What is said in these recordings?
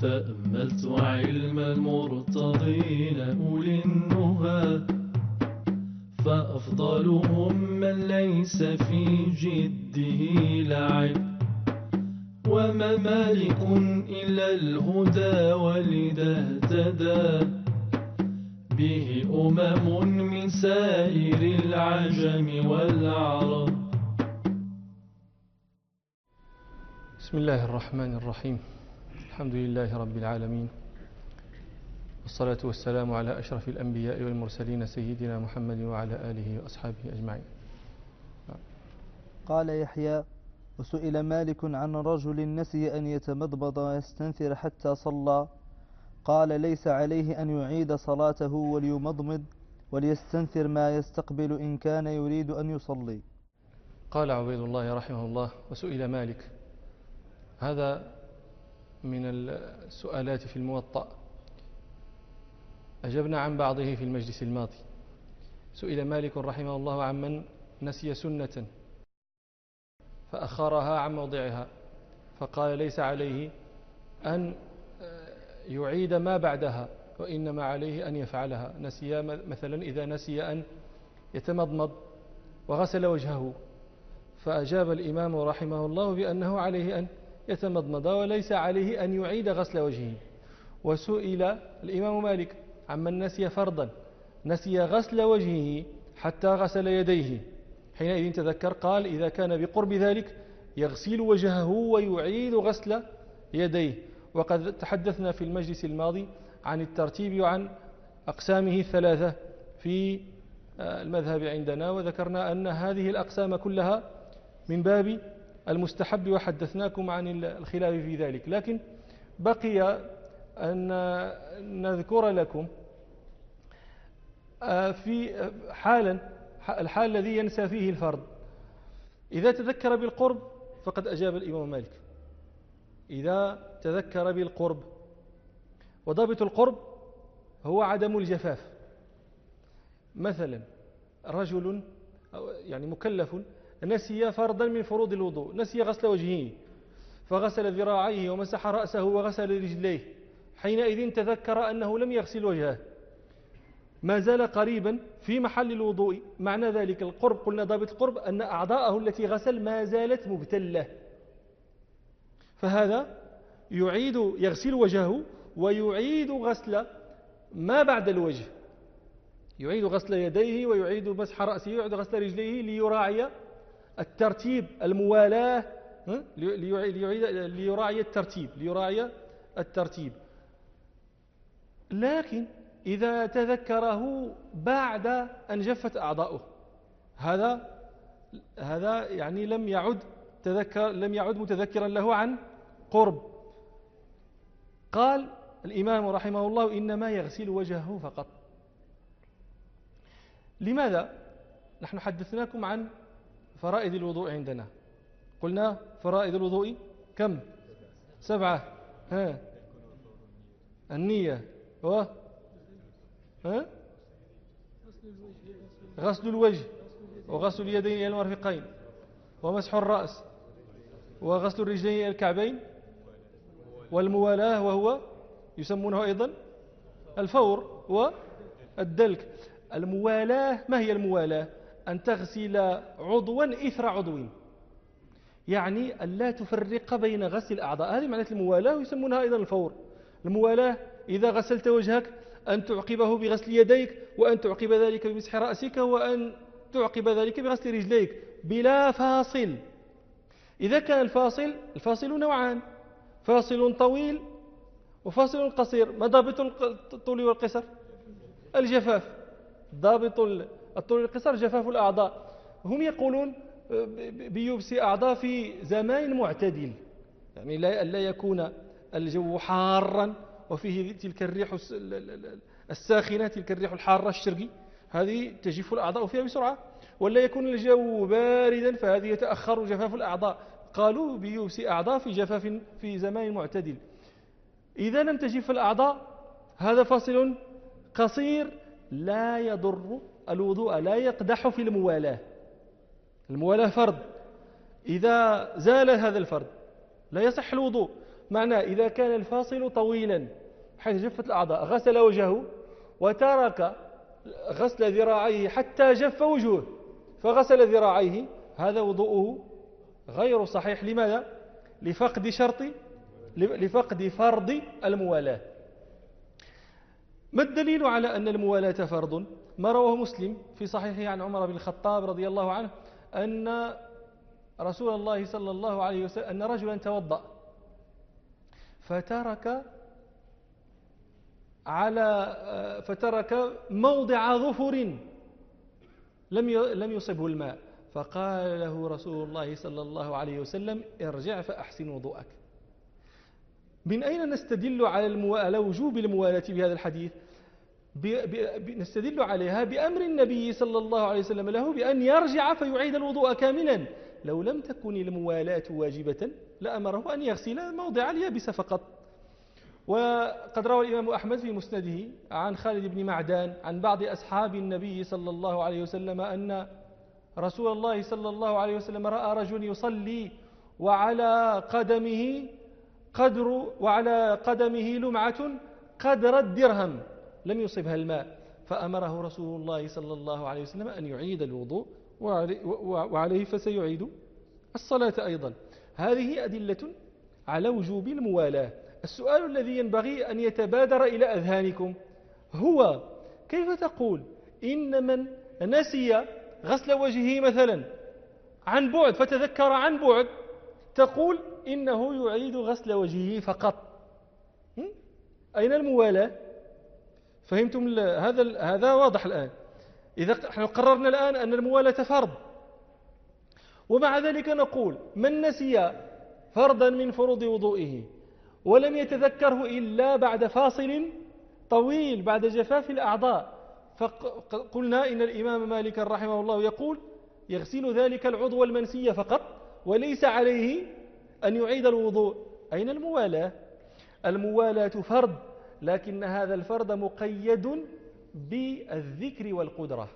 تأملت علم المرتضين أولي النهى فأفضلهم من ليس في جده لعب وما مالك إلا الهدى ولذا اهتدى به من سائر العجم والعرب. بسم الله الرحمن الرحيم. الحمد لله رب العالمين، والصلاة والسلام على أشرف الأنبياء والمرسلين سيدنا محمد وعلى آله وأصحابه أجمعين. قال يحيى: وسئل مالك عن رجل نسي أن يتمضمض ويستنثر حتى صلى، قال: ليس عليه أن يعيد صلاته وليمضمض وليستنثر ما يستقبل إن كان يريد أن يصلي. قال عبيد الله رحمه الله: وسئل مالك. هذا من السؤالات في الموطأ، أجبنا عن بعضه في المجلس الماضي. سئل مالك رحمه الله عمن نسي سنة فأخرها عن موضعها، فقال: ليس عليه أن يعيد ما بعدها، وإنما عليه أن يفعلها. نسي مثلا إذا نسي أن يتمضمض وغسل وجهه، فأجاب الإمام رحمه الله بأنه عليه أن يتمضمض وليس عليه أن يعيد غسل وجهه. وسئل الإمام مالك عمن نسي فرضا، نسي غسل وجهه حتى غسل يديه، حينئذ تذكر، قال: إذا كان بقرب ذلك يغسل وجهه ويعيد غسل يديه. وقد تحدثنا في المجلس الماضي عن الترتيب وعن أقسامه الثلاثة في المذهب عندنا، وذكرنا أن هذه الأقسام كلها من باب المستحب، وحدثناكم عن الخلاف في ذلك. لكن بقي أن نذكر لكم في الحال الذي ينسى فيه الفرض. إذا تذكر بالقرب فقد أجاب الإمام مالك، إذا تذكر بالقرب. وضابط القرب هو عدم الجفاف. مثلا رجل يعني مكلف نسي فرضا من فروض الوضوء، نسي غسل وجهه فغسل ذراعيه ومسح رأسه وغسل رجليه، حينئذ تذكر أنه لم يغسل وجهه، ما زال قريبا في محل الوضوء. معنى ذلك القرب، قلنا ضابط القرب أن أعضاءه التي غسل ما زالت مبتلة، فهذا يغسل وجهه ويعيد غسل ما بعد الوجه، يعيد غسل يديه ويعيد مسح رأسه ويعيد غسل رجليه ليراعي الترتيب، الموالاة، ليراعي الترتيب. لكن إذا تذكره بعد أن جفت أعضاؤه، هذا يعني لم يعد متذكرا له عن قرب. قال الإمام رحمه الله: إنما يغسل وجهه فقط. لماذا؟ نحن حدثناكم عن فرائض الوضوء عندنا، قلنا فرائض الوضوء كم؟ 7. النية غسل الوجه وغسل اليدين إلى المرفقين ومسح الرأس وغسل الرجلين إلى الكعبين والموالاة، وهو يسمونه أيضا الفور والدلك. الموالاة، ما هي الموالاة؟ أن تغسل عضوا إثر عضو، يعني أن لا تفرق بين غسل الأعضاء، هذه معنى الموالاة، ويسمونها أيضا الفور. الموالاة إذا غسلت وجهك أن تعقبه بغسل يديك، وأن تعقب ذلك بمسح رأسك، وأن تعقب ذلك بغسل رجليك بلا فاصل. إذا كان الفاصل نوعان: فاصل طويل وفاصل قصير. ما ضابط الطول والقصر؟ الجفاف. ضابط الطول والقصر جفاف الأعضاء. هم يقولون بيبس أعضاء في زمان معتدل، يعني لا يكون الجو حارا وفيه تلك الريح الساخنة، تلك الريح الحارة الشرقي، هذه تجف الأعضاء فيها بسرعة، ولا يكون الجو باردا فهذه يتأخر جفاف الأعضاء. قالوا بيبس أعضاء في جفاف في زمان معتدل. إذا لم تجف الأعضاء هذا فاصل قصير لا يضر الوضوء، لا يقدح في الموالاة. الموالاة فرض، إذا زال هذا الفرض لا يصح الوضوء. معناه إذا كان الفاصل طويلا حيث جفت الأعضاء غسل وجهه وترك غسل ذراعيه حتى جف وجهه فغسل ذراعيه، هذا وضوءه غير صحيح. لماذا؟ لفقد فرض الموالاة. ما الدليل على أن الموالاة فرض؟ ما رواه مسلم في صحيحه عن عمر بن الخطاب رضي الله عنه أن رسول الله صلى الله عليه وسلم أن رجلا توضأ فترك موضع ظفر لم يصبه الماء، فقال له رسول الله صلى الله عليه وسلم ارجع فأحسن وضوءك. من أين نستدل على وجوب الموالاة بهذا الحديث؟ نستدل عليها بأمر النبي صلى الله عليه وسلم له بأن يرجع فيعيد الوضوء كاملا. لو لم تكن الموالاة واجبة لأمره أن يغسل موضع اليابس فقط. وقد روى الإمام أحمد في مسنده عن خالد بن معدان عن بعض أصحاب النبي صلى الله عليه وسلم أن رسول الله صلى الله عليه وسلم رأى رجل يصلي وعلى قدمه لمعة قدر الدرهم لم يصبها الماء، فأمره رسول الله صلى الله عليه وسلم أن يعيد الوضوء وعليه فسيعيد الصلاة أيضا. هذه أدلة على وجوب الموالاة. السؤال الذي ينبغي أن يتبادر إلى أذهانكم هو كيف تقول إن من نسي غسل وجهه مثلا عن بعد فتذكر عن بعد تقول إنه يعيد غسل وجهه فقط؟ أين الموالاة؟ فهمتم؟ هذا واضح الآن. إذا احنا قررنا الآن أن الموالاة فرض، ومع ذلك نقول من نسي فرضا من فروض وضوئه ولم يتذكره إلا بعد فاصل طويل بعد جفاف الأعضاء، فقلنا إن الإمام مالك رحمه الله يقول يغسل ذلك العضو المنسي فقط وليس عليه أن يعيد الوضوء. أين الموالاة؟ الموالاة فرض، لكن هذا الفرض مقيد بالذكر والقدرة.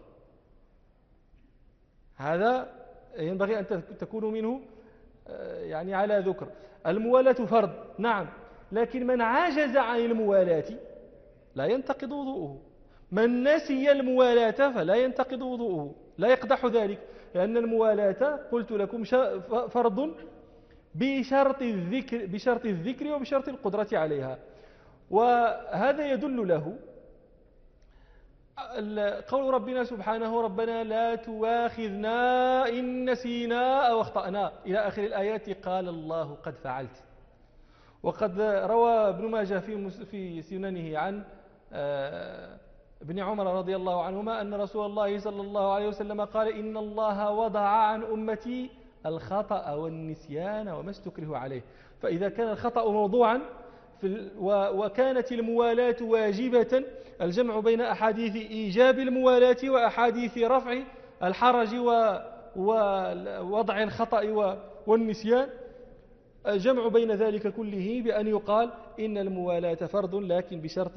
هذا ينبغي أن تكونوا منه يعني على ذكر. الموالاة فرض نعم، لكن من عجز عن الموالاة لا ينتقض وضوءه. من نسي الموالاة فلا ينتقض وضوءه، لا يقدح ذلك، لأن الموالاة قلت لكم فرض بشرط الذكر وبشرط القدرة عليها. وهذا يدل له قول ربنا سبحانه ربنا لا تواخذنا إن نسينا أو أخطأنا إلى آخر الآيات. قال الله قد فعلت. وقد روى ابن ماجه في سننه عن ابن عمر رضي الله عنهما أن رسول الله صلى الله عليه وسلم قال إن الله وضع عن أمتي الخطأ والنسيان وما استكره عليه. فإذا كان الخطأ موضوعا وكانت الموالاة واجبة، الجمع بين أحاديث إيجاب الموالاة وأحاديث رفع الحرج ووضع الخطأ والنسيان، الجمع بين ذلك كله بأن يقال إن الموالاة فرض لكن بشرط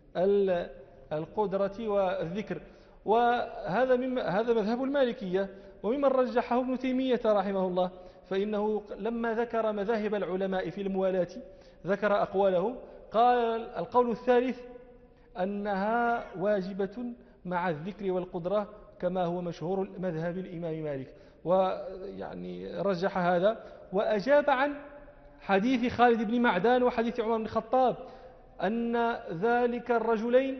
القدرة والذكر. وهذا هذا مذهب المالكية، وممن رجحه ابن تيمية رحمه الله، فإنه لما ذكر مذاهب العلماء في الموالاة ذكر أقوالهم. قال القول الثالث أنها واجبة مع الذكر والقدرة كما هو مشهور مذهب الإمام مالك، ويعني رجح هذا وأجاب عن حديث خالد بن معدان وحديث عمر بن الخطاب أن ذلك الرجلين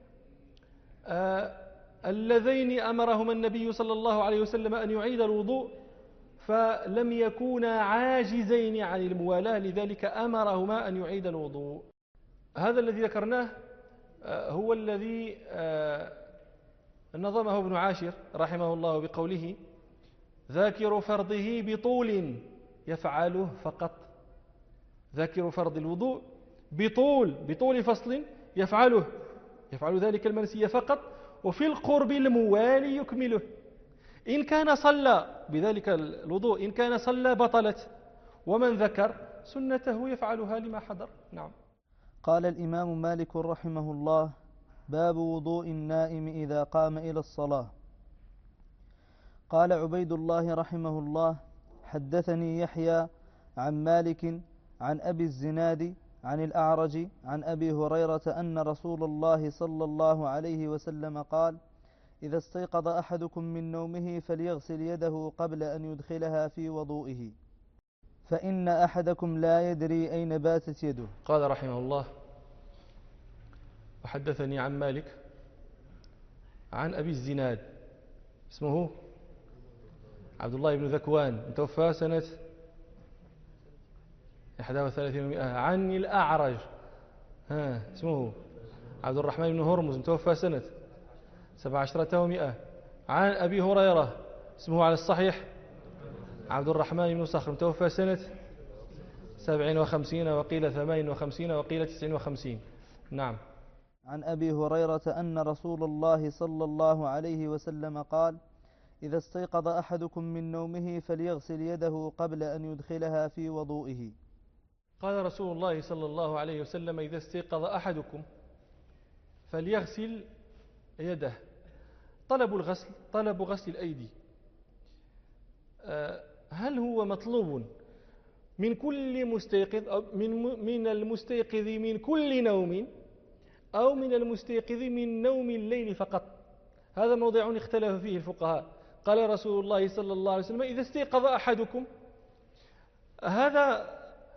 اللذين أمرهما النبي صلى الله عليه وسلم أن يعيد الوضوء فلم يكونا عاجزين عن الموالاة، لذلك أمرهما أن يعيد الوضوء. هذا الذي ذكرناه هو الذي نظمه ابن عاشر رحمه الله بقوله ذاكر فرضه بطول يفعله فقط. ذاكر فرض الوضوء بطول فصل يفعل ذلك المنسي فقط، وفي القرب الموالي يكمله. إن كان صلى بذلك الوضوء إن كان صلى بطلت، ومن ذكر سنته يفعلها لما حضر. نعم. قال الإمام مالك رحمه الله: باب وضوء النائم إذا قام إلى الصلاة. قال عبيد الله رحمه الله: حدثني يحيى عن مالك عن أبي الزناد عن الأعرج عن أبي هريرة أن رسول الله صلى الله عليه وسلم قال: إذا استيقظ أحدكم من نومه فليغسل يده قبل أن يدخلها في وضوئه، فإن أحدكم لا يدري أين باتت يده. قال رحمه الله: وحدثني عن مالك عن أبي الزناد، اسمه عبد الله بن ذكوان، متوفى سنة 31 عن الأعرج، اسمه عبد الرحمن بن هرمز، متوفى سنة 17 عن أبي هريرة، اسمه على الصحيح عبد الرحمن بن صخر، متوفى سنة 57 وقيل 58 وقيل 59. نعم. عن أبي هريرة أن رسول الله صلى الله عليه وسلم قال: إذا استيقظ أحدكم من نومه فليغسل يده قبل أن يدخلها في وضوئه. قال رسول الله صلى الله عليه وسلم: إذا استيقظ أحدكم فليغسل يده. طلب غسل الأيدي هل هو مطلوب من كل مستيقظ، أو من المستيقظ من كل نوم، أو من المستيقظ من نوم الليل فقط؟ هذا موضع اختلف فيه الفقهاء. قال رسول الله صلى الله عليه وسلم: إذا استيقظ أحدكم، هذا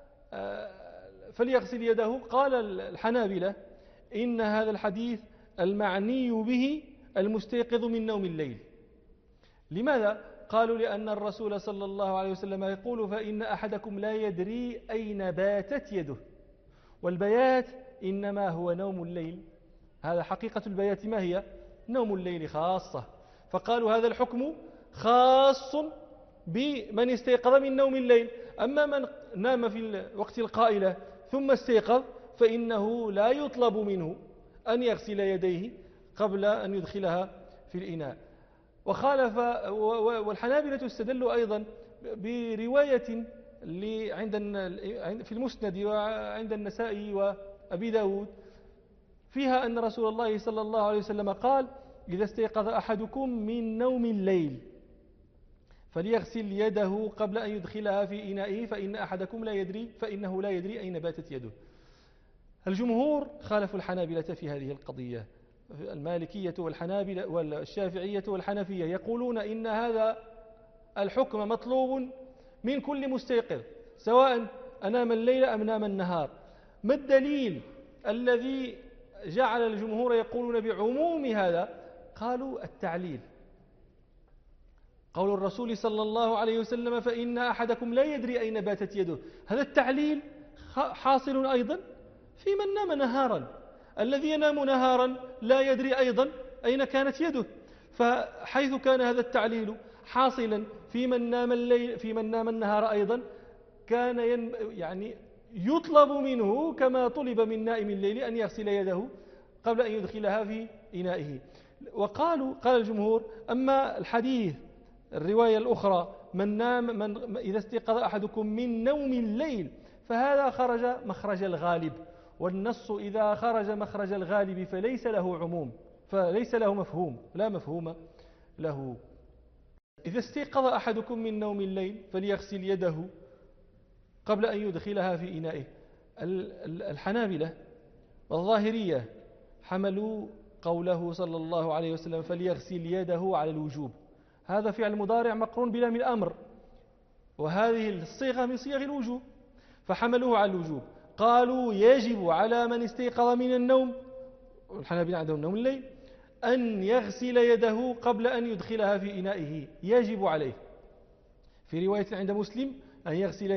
فليغسل يده. قال الحنابلة: إن هذا الحديث المعني به المستيقظ من نوم الليل. لماذا؟ قالوا: لأن الرسول صلى الله عليه وسلم يقول: فإن أحدكم لا يدري أين باتت يده، والبيات إنما هو نوم الليل. هذا حقيقة البيات، ما هي؟ نوم الليل خاصة. فقالوا هذا الحكم خاص بمن استيقظ من نوم الليل. أما من نام في الوقت القائلة ثم استيقظ فإنه لا يطلب منه أن يغسل يديه قبل أن يدخلها في الإناء. والحنابلة استدلوا أيضا برواية في المسند وعند النسائي وأبي داود فيها أن رسول الله صلى الله عليه وسلم قال: إذا استيقظ أحدكم من نوم الليل فليغسل يده قبل أن يدخلها في إنائه، فإنه لا يدري أين باتت يده. الجمهور خالفوا الحنابلة في هذه القضية. المالكية والحنابلة والشافعية والحنفية يقولون إن هذا الحكم مطلوب من كل مستيقظ، سواء أنام الليل أم نام النهار. ما الدليل الذي جعل الجمهور يقولون بعموم هذا؟ قالوا: التعليل. قول الرسول صلى الله عليه وسلم: فإن أحدكم لا يدري أين باتت يده. هذا التعليل حاصل أيضا في من نام نهارا. الذي ينام نهارا لا يدري أيضا أين كانت يده. فحيث كان هذا التعليل حاصلا في من نام الليل، في من نام النهار أيضا، كان يعني يطلب منه كما طلب من نائم الليل أن يغسل يده قبل أن يدخلها في إنائه. قال الجمهور: أما الحديث الرواية الأخرى إذا استيقظ أحدكم من نوم الليل، فهذا خرج مخرج الغالب، والنص إذا خرج مخرج الغالب فليس له عموم، فليس له مفهوم، لا مفهوم له. إذا استيقظ أحدكم من نوم الليل فليغسل يده قبل أن يدخلها في إنائه. الحنابلة والظاهرية حملوا قوله صلى الله عليه وسلم: فليغسل يده على الوجوب. هذا فعل مضارع مقرون بلام الأمر، وهذه الصيغة من صيغ الوجوب، فحملوه على الوجوب. قالوا: يجب على من استيقظ من النوم، والحنابلة عندهم نوم الليل، أن يغسل يده قبل أن يدخلها في إنائه، يجب عليه. في رواية عند مسلم: أن يغسل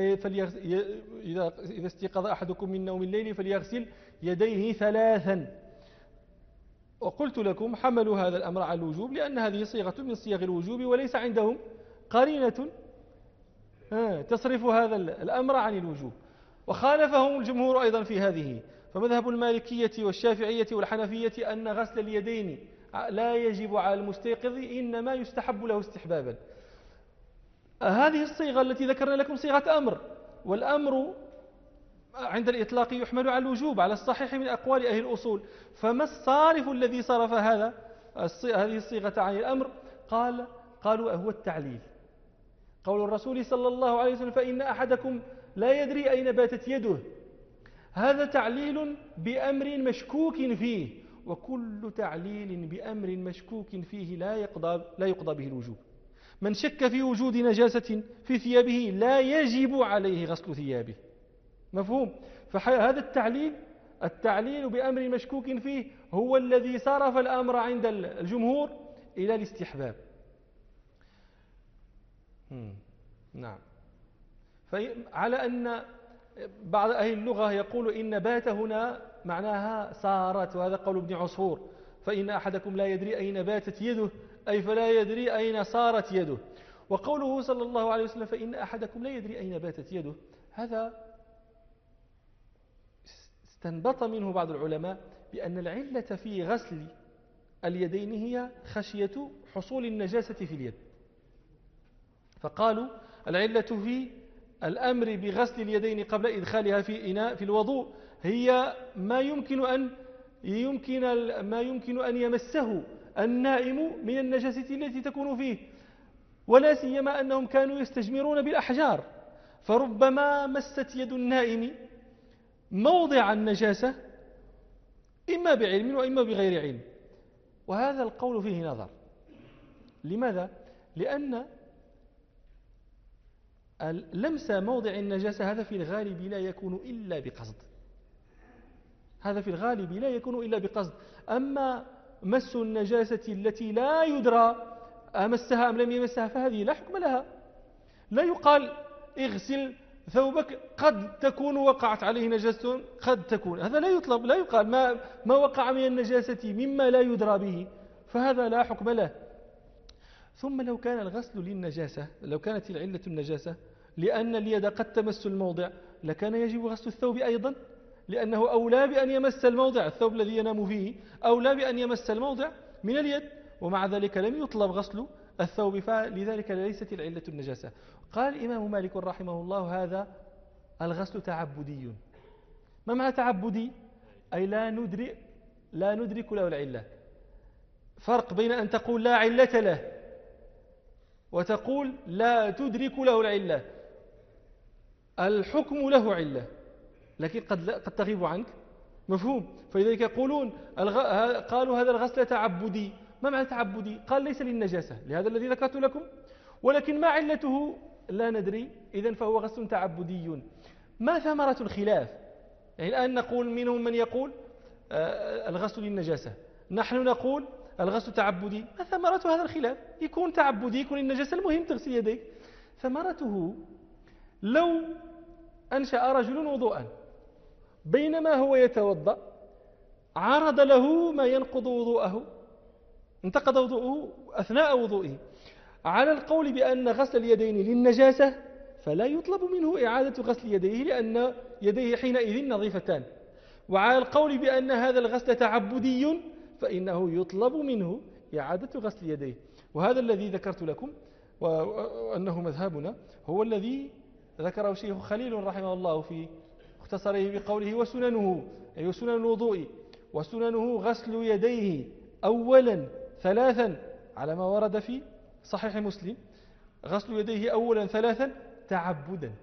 إذا استيقظ أحدكم من نوم الليل فليغسل يديه 3. وقلت لكم حملوا هذا الأمر على الوجوب لأن هذه صيغة من صيغ الوجوب، وليس عندهم قرينة تصرف هذا الأمر عن الوجوب. وخالفهم الجمهور أيضا في هذه. فمذهب المالكية والشافعية والحنفية أن غسل اليدين لا يجب على المستيقظ، إنما يستحب له استحبابا. هذه الصيغة التي ذكرنا لكم صيغة أمر، والأمر عند الإطلاق يحمل على الوجوب على الصحيح من أقوال أهل الأصول. فما الصارف الذي صرف هذه الصيغة عن الأمر؟ قالوا هو التعليل. قول الرسول صلى الله عليه وسلم: فإن أحدكم لا يدري أين باتت يده، هذا تعليل بأمر مشكوك فيه، وكل تعليل بأمر مشكوك فيه لا يقضى به الوجوب. من شك في وجود نجاسة في ثيابه لا يجب عليه غسل ثيابه. مفهوم؟ فهذا التعليل بأمر مشكوك فيه هو الذي صرف الأمر عند الجمهور إلى الاستحباب. نعم. على أن بعض أهل اللغة يقول إن بات هنا معناها صارت، وهذا قول ابن عصفور، فإن أحدكم لا يدري أين باتت يده، أي فلا يدري أين صارت يده. وقوله صلى الله عليه وسلم فإن أحدكم لا يدري أين باتت يده، هذا استنبط منه بعض العلماء بأن العلة في غسل اليدين هي خشية حصول النجاسة في اليد، فقالوا العلة في الأمر بغسل اليدين قبل إدخالها في إناء في الوضوء هي ما يمكن أن يمسه النائم من النجاسة التي تكون فيه، ولا سيما أنهم كانوا يستجمرون بالأحجار، فربما مست يد النائم موضع النجاسة إما بعلم وإما بغير علم، وهذا القول فيه نظر. لماذا؟ لأن لمس موضع النجاسة هذا في الغالب لا يكون إلا بقصد، هذا في الغالب لا يكون إلا بقصد. أما مس النجاسة التي لا يدرى أمسها أم لم يمسها فهذه لا حكم لها. لا يقال اغسل ثوبك قد تكون وقعت عليه نجاسة، قد تكون، هذا لا يطلب، لا يقال ما وقع من النجاسة مما لا يدرى به، فهذا لا حكم له. ثم لو كان الغسل للنجاسة، لو كانت العلة النجاسة لأن اليد قد تمس الموضع، لكان يجب غسل الثوب أيضا، لأنه أولى بأن يمس الموضع، الثوب الذي ينام فيه أولى بأن يمس الموضع من اليد، ومع ذلك لم يطلب غسل الثوب، فلذلك ليست العلة النجاسة. قال الإمام مالك رحمه الله هذا الغسل تعبدي. ما معنى تعبدي؟ أي لا ندرك له العلة. فرق بين أن تقول لا علة له وتقول لا تدرك له العلة. الحكم له علة لكن قد تغيب عنك، مفهوم؟ فلذلك يقولون قالوا هذا الغسل تعبدي. ما معنى تعبدي؟ قال ليس للنجاسة لهذا الذي ذكرت لكم، ولكن ما علته لا ندري، إذن فهو غسل تعبدي. ما ثمرة الخلاف؟ يعني الآن نقول منهم من يقول الغسل للنجاسة، نحن نقول الغسل تعبدي. ما ثمرة هذا الخلاف؟ يكون تعبدي يكون النجاسة، المهم تغسل يديك. ثمرته لو أنشأ رجل وضوءا بينما هو يتوضأ عرض له ما ينقض وضوءه، انتقض وضوءه أثناء وضوئه، على القول بأن غسل اليدين للنجاسة فلا يطلب منه إعادة غسل يديه لأن يديه حينئذ نظيفتان، وعلى القول بأن هذا الغسل تعبدي فإنه يطلب منه إعادة غسل يديه. وهذا الذي ذكرت لكم وأنه مذهبنا هو الذي ذكره الشيخ خليل رحمه الله في مختصره بقوله وسننه، أي سنن الوضوء، وسننه غسل يديه أولا ثلاثا على ما ورد في صحيح مسلم، غسل يديه أولا ثلاثا تعبدا،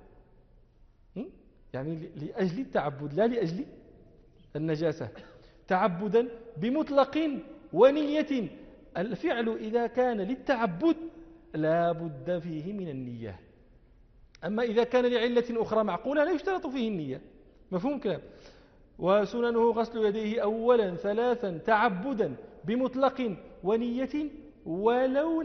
يعني لأجل التعبد لا لأجل النجاسة، تعبدا بمطلق ونية. الفعل إذا كان للتعبد لا بد فيه من النية، أما إذا كان لعلة أخرى معقولة لا يشترط فيه النية. مفهوم كلام؟ وسننه غسل يديه أولا ثلاثا تعبدا بمطلق ونية ولو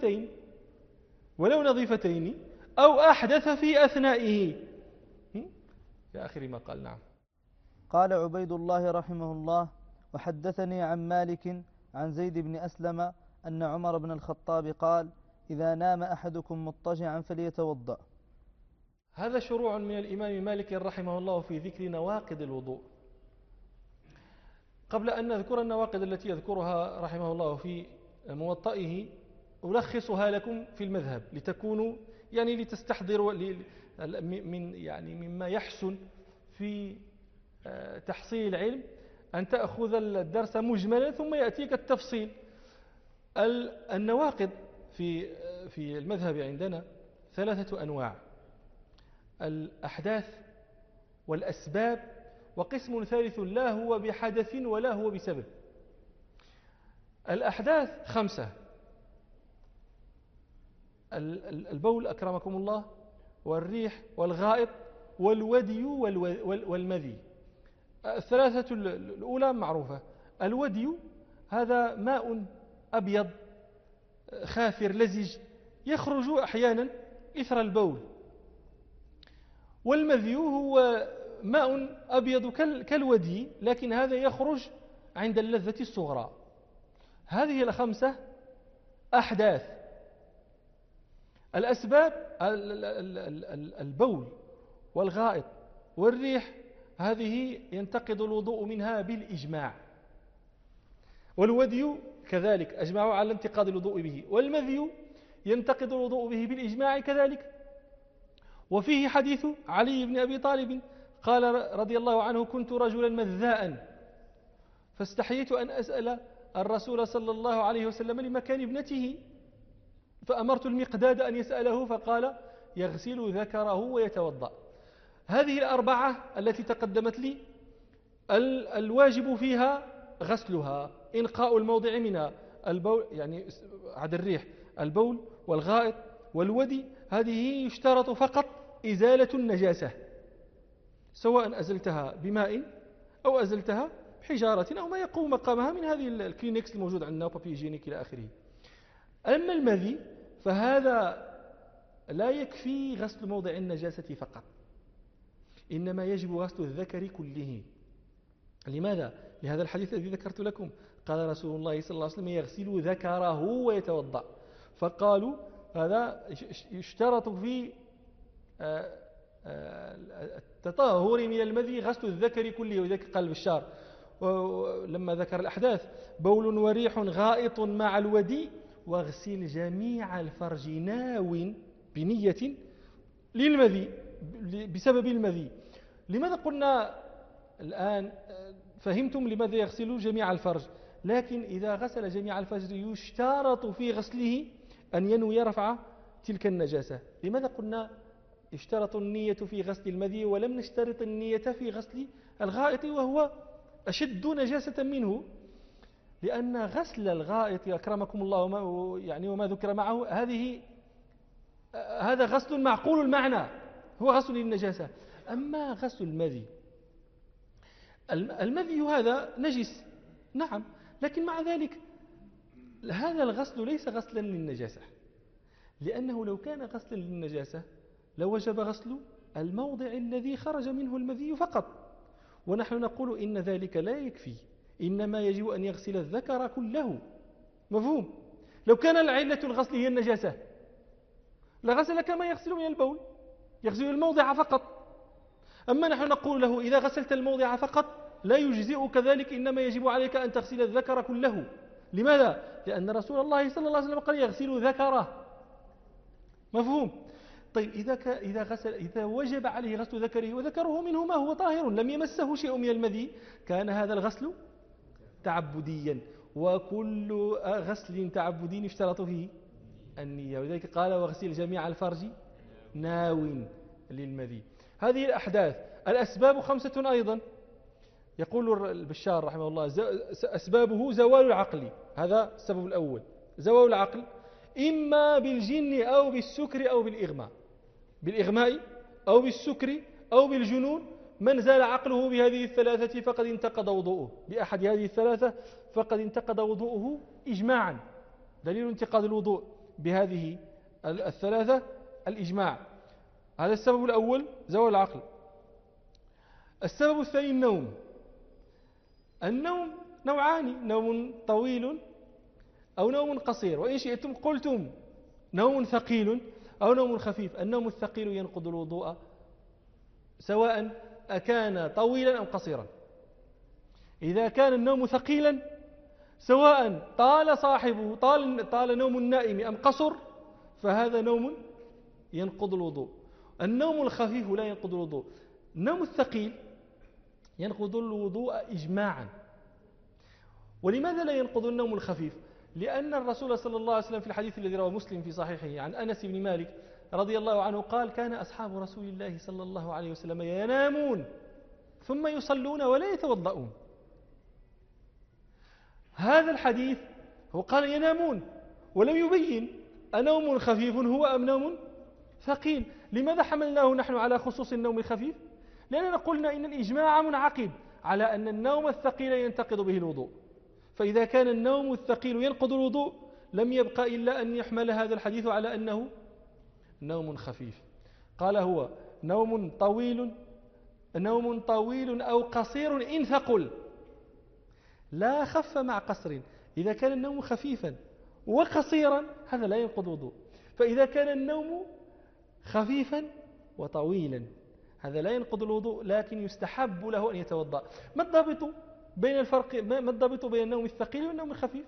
نظيفتين أو أحدث في أثنائه إلى آخر ما قال. نعم. قال عبيد الله رحمه الله وحدثني عن مالك عن زيد بن أسلم أن عمر بن الخطاب قال إذا نام أحدكم مضطجعا فليتوضأ. هذا شروع من الإمام مالك رحمه الله في ذكر نواقض الوضوء. قبل أن نذكر النواقض التي يذكرها رحمه الله في موطئه ألخصها لكم في المذهب لتكونوا يعني لتستحضروا من يعني مما يحسن في تحصيل العلم أن تأخذ الدرس مجملا ثم يأتيك التفصيل. النواقض في المذهب عندنا ثلاثة أنواع. الأحداث والأسباب، وقسم ثالث لا هو بحدث ولا هو بسبب. الأحداث 5: البول أكرمكم الله، والريح، والغائط، والودي، والمذي. الثلاثة الأولى معروفة. الودي هذا ماء أبيض خافر لزج يخرج أحيانا إثر البول. والمذي هو ماء أبيض كالودي، لكن هذا يخرج عند اللذة الصغرى. هذه 5 أحداث. الأسباب: البول والغائط والريح، هذه ينتقض الوضوء منها بالإجماع. والودي كذلك أجمعوا على انتقاض الوضوء به. والمذي ينتقض الوضوء به بالإجماع كذلك. وفيه حديث علي بن أبي طالب قال رضي الله عنه: كنت رجلا مذاء فاستحييت أن أسأل الرسول صلى الله عليه وسلم لمكان ابنته، فأمرت المقداد أن يسأله فقال: يغسل ذكره ويتوضأ. هذه 4 التي تقدمت لي الواجب فيها غسلها، إنقاء الموضع منها، البول يعني عد الريح، البول والغائط والودي، هذه يشترط فقط إزالة النجاسة، سواء أزلتها بماء أو أزلتها بحجارة أو ما يقوم مقامها من هذه الكلينكس الموجود عندنا وبابي جينيك إلى آخره. أما المذي فهذا لا يكفي غسل موضع النجاسة فقط، إنما يجب غسل الذكر كله. لماذا؟ لهذا الحديث الذي ذكرت لكم، قال رسول الله صلى الله عليه وسلم: يغسل ذكره ويتوضأ. فقالوا هذا يشترط في التطهر من المذي غسل الذكر كله. وذلك قال بشار لما ذكر الأحداث: بول وريح غائط مع الودي واغسل جميع الفرج ناو بنية للمذي بسبب المذي. لماذا قلنا الآن؟ فهمتم لماذا يغسل جميع الفرج، لكن إذا غسل جميع الفرج يشترط في غسله أن ينوي رفع تلك النجاسة. لماذا قلنا اشترط النية في غسل المذي ولم نشترط النية في غسل الغائط وهو أشد نجاسة منه؟ لأن غسل الغائط أكرمكم الله وما ذكر معه هذا غسل معقول المعنى، هو غسل للنجاسة. أما غسل المذي هذا نجس، نعم، لكن مع ذلك هذا الغسل ليس غسلا للنجاسة، لأنه لو كان غسلا للنجاسة لوجب غسل الموضع الذي خرج منه المذي فقط، ونحن نقول إن ذلك لا يكفي، إنما يجب أن يغسل الذكر كله. مفهوم؟ لو كان العلة الغسل هي النجاسة لغسل كما يغسل من البول، يغسل الموضع فقط. أما نحن نقول له إذا غسلت الموضع فقط لا يجزئك ذلك، إنما يجب عليك أن تغسل الذكر كله. لماذا؟ لأن رسول الله صلى الله عليه وسلم قال: يغسل ذكره. مفهوم؟ طيب إذا وجب عليه غسل ذكره وذكره منه ما هو طاهر لم يمسه شيء من المذي، كان هذا الغسل تعبديا، وكل غسل تعبدي يشترط فيه النية. ولذلك قال: واغسل جميع الفرج ناو للمذي. هذه الأحداث. الأسباب 5 أيضا. يقول البشار رحمه الله: أسبابه زوال العقل، هذا السبب الأول، زوال العقل إما بالجن أو بالسكر أو بالإغماء أو بالسكر أو بالجنون. من زال عقله بهذه الثلاثة فقد انتقض وضوءه، بأحد هذه الثلاثة فقد انتقض وضوءه إجماعا. دليل انتقاض الوضوء بهذه الثلاثة الإجماع. هذا السبب الأول، زوال العقل. السبب الثاني النوم. النوم نوعان: نوم طويل أو نوم قصير، وإن شئتم قلتم نوم ثقيل أو نوم خفيف. النوم الثقيل ينقض الوضوء سواء أكان طويلا أو قصيرا. إذا كان النوم ثقيلا سواء طال صاحبه طال نوم النائم أم قصر فهذا نوم ينقض الوضوء. النوم الخفيف لا ينقض الوضوء. النوم الثقيل ينقض الوضوء إجماعا. ولماذا لا ينقض النوم الخفيف؟ لأن الرسول صلى الله عليه وسلم في الحديث الذي رواه مسلم في صحيحه عن أنس بن مالك رضي الله عنه قال كان أصحاب رسول الله صلى الله عليه وسلم ينامون ثم يصلون ولا يتوضؤون. هذا الحديث هو قال ينامون ولم يبين أنوم خفيف هو أم نوم ثقيل. لماذا حملناه نحن على خصوص النوم الخفيف؟ لأننا قلنا إن الإجماع منعقد على أن النوم الثقيل ينتقض به الوضوء، فإذا كان النوم الثقيل ينقض الوضوء لم يبقى إلا أن يحمل هذا الحديث على أنه نوم خفيف. قال هو نوم طويل أو قصير إن ثقل، لا خف مع قصر. إذا كان النوم خفيفا وقصيرا هذا لا ينقض الوضوء، فإذا كان النوم خفيفا وطويلا هذا لا ينقض الوضوء لكن يستحب له أن يتوضأ. ما الضابط بين النوم الثقيل والنوم الخفيف؟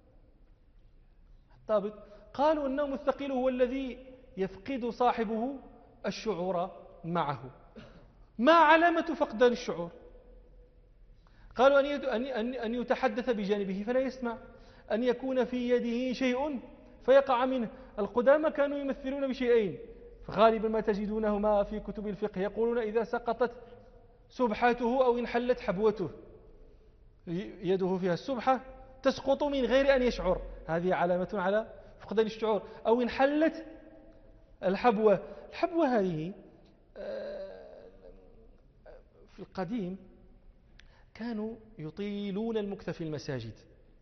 الضابط قالوا النوم الثقيل هو الذي يفقد صاحبه الشعور معه. ما علامة فقدان الشعور؟ قالوا أن يتحدث بجانبه فلا يسمع، أن يكون في يده شيء فيقع منه. القدامى كانوا يمثلون بشيئين غالبا ما تجدونهما في كتب الفقه، يقولون إذا سقطت سبحته أو انحلت حبوته، يده فيها السبحة تسقط من غير أن يشعر، هذه علامة على فقدان الشعور. أو انحلت الحبوة هذه في القديم كانوا يطيلون المكث في المساجد،